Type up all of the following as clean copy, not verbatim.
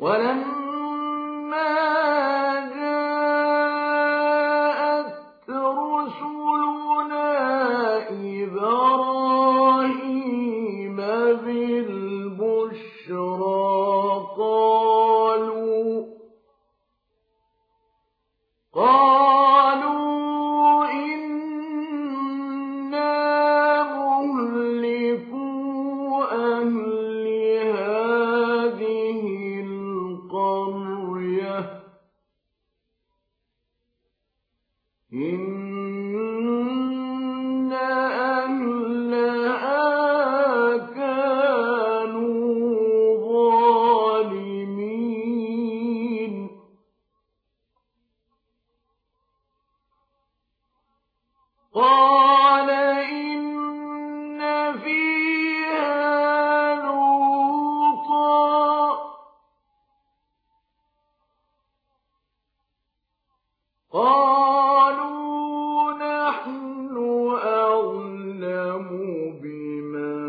ولما جاءت رسلنا إبراهيم بالبشرى قالوا إنا مهلكو أهل هذه القرية إن أهلها كانوا ظالمين قال إن فيها لوطا قالوا نحن أعلم بمن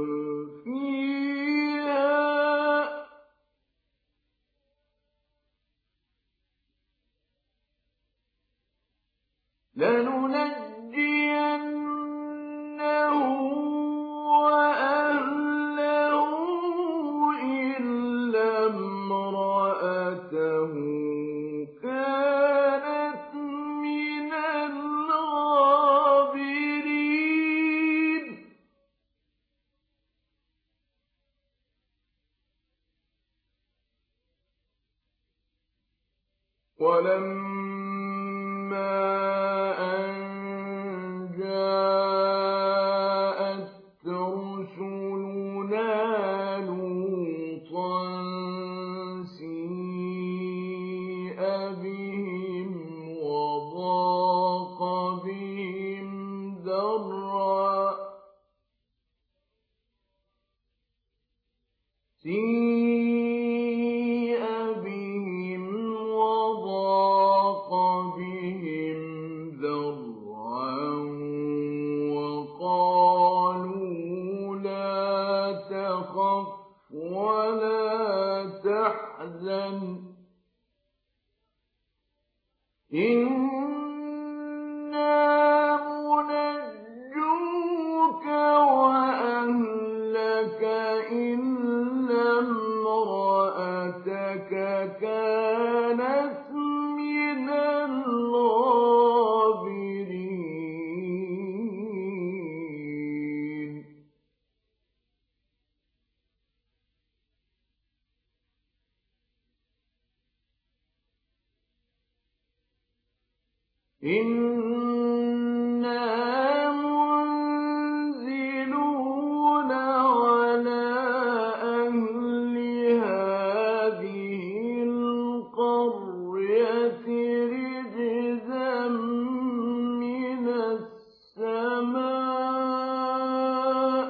فيها لننجينه وأهله إلا امرأته كانت من الغابرين ولما أن جاءت رسلنا لوطا سيء بهم وضاق بهم ذرعا وقالوا لا تخف ولا تحزن إنا منجوك وأهلك إلا امرأتك كانت من الغابرين إنا منزلون على أهل هذه القرية رجزا من السماء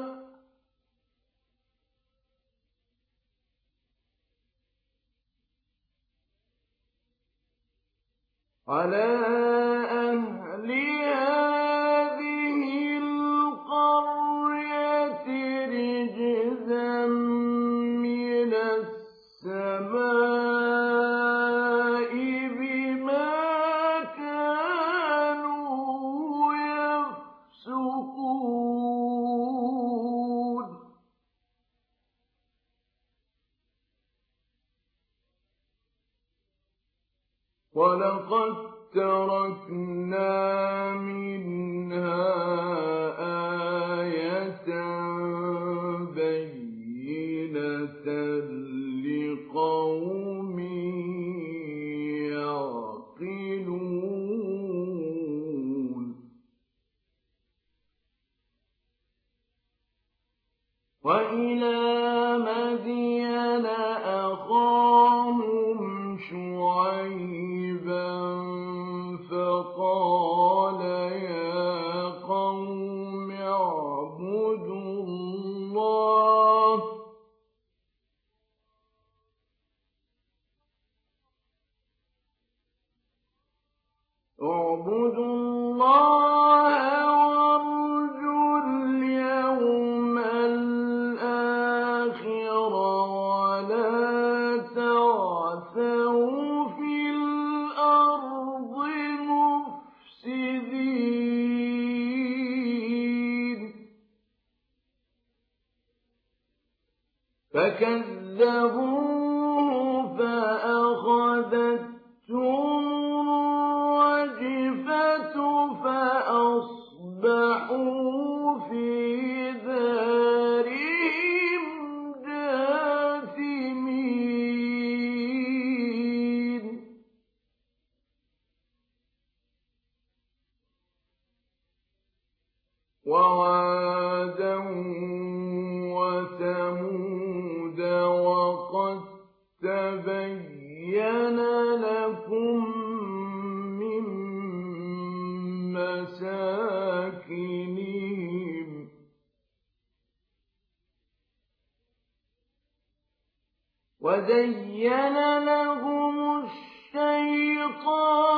على أهل هذه القرية رجزا من السماء بما كانوا يفسقون ولقد تركنا منها آية بينة لقوم يعقلون وإلى مدين أخاهم شعيبا فقال يا قوم اعبدوا الله وارجوا اليوم الآخر فكذبوه فأخذتهم الرجفة فأصبحوا في دارهم جاثمين وعادا وثمود وقد تبين لكم من مساكنهم وزين لهم الشيطان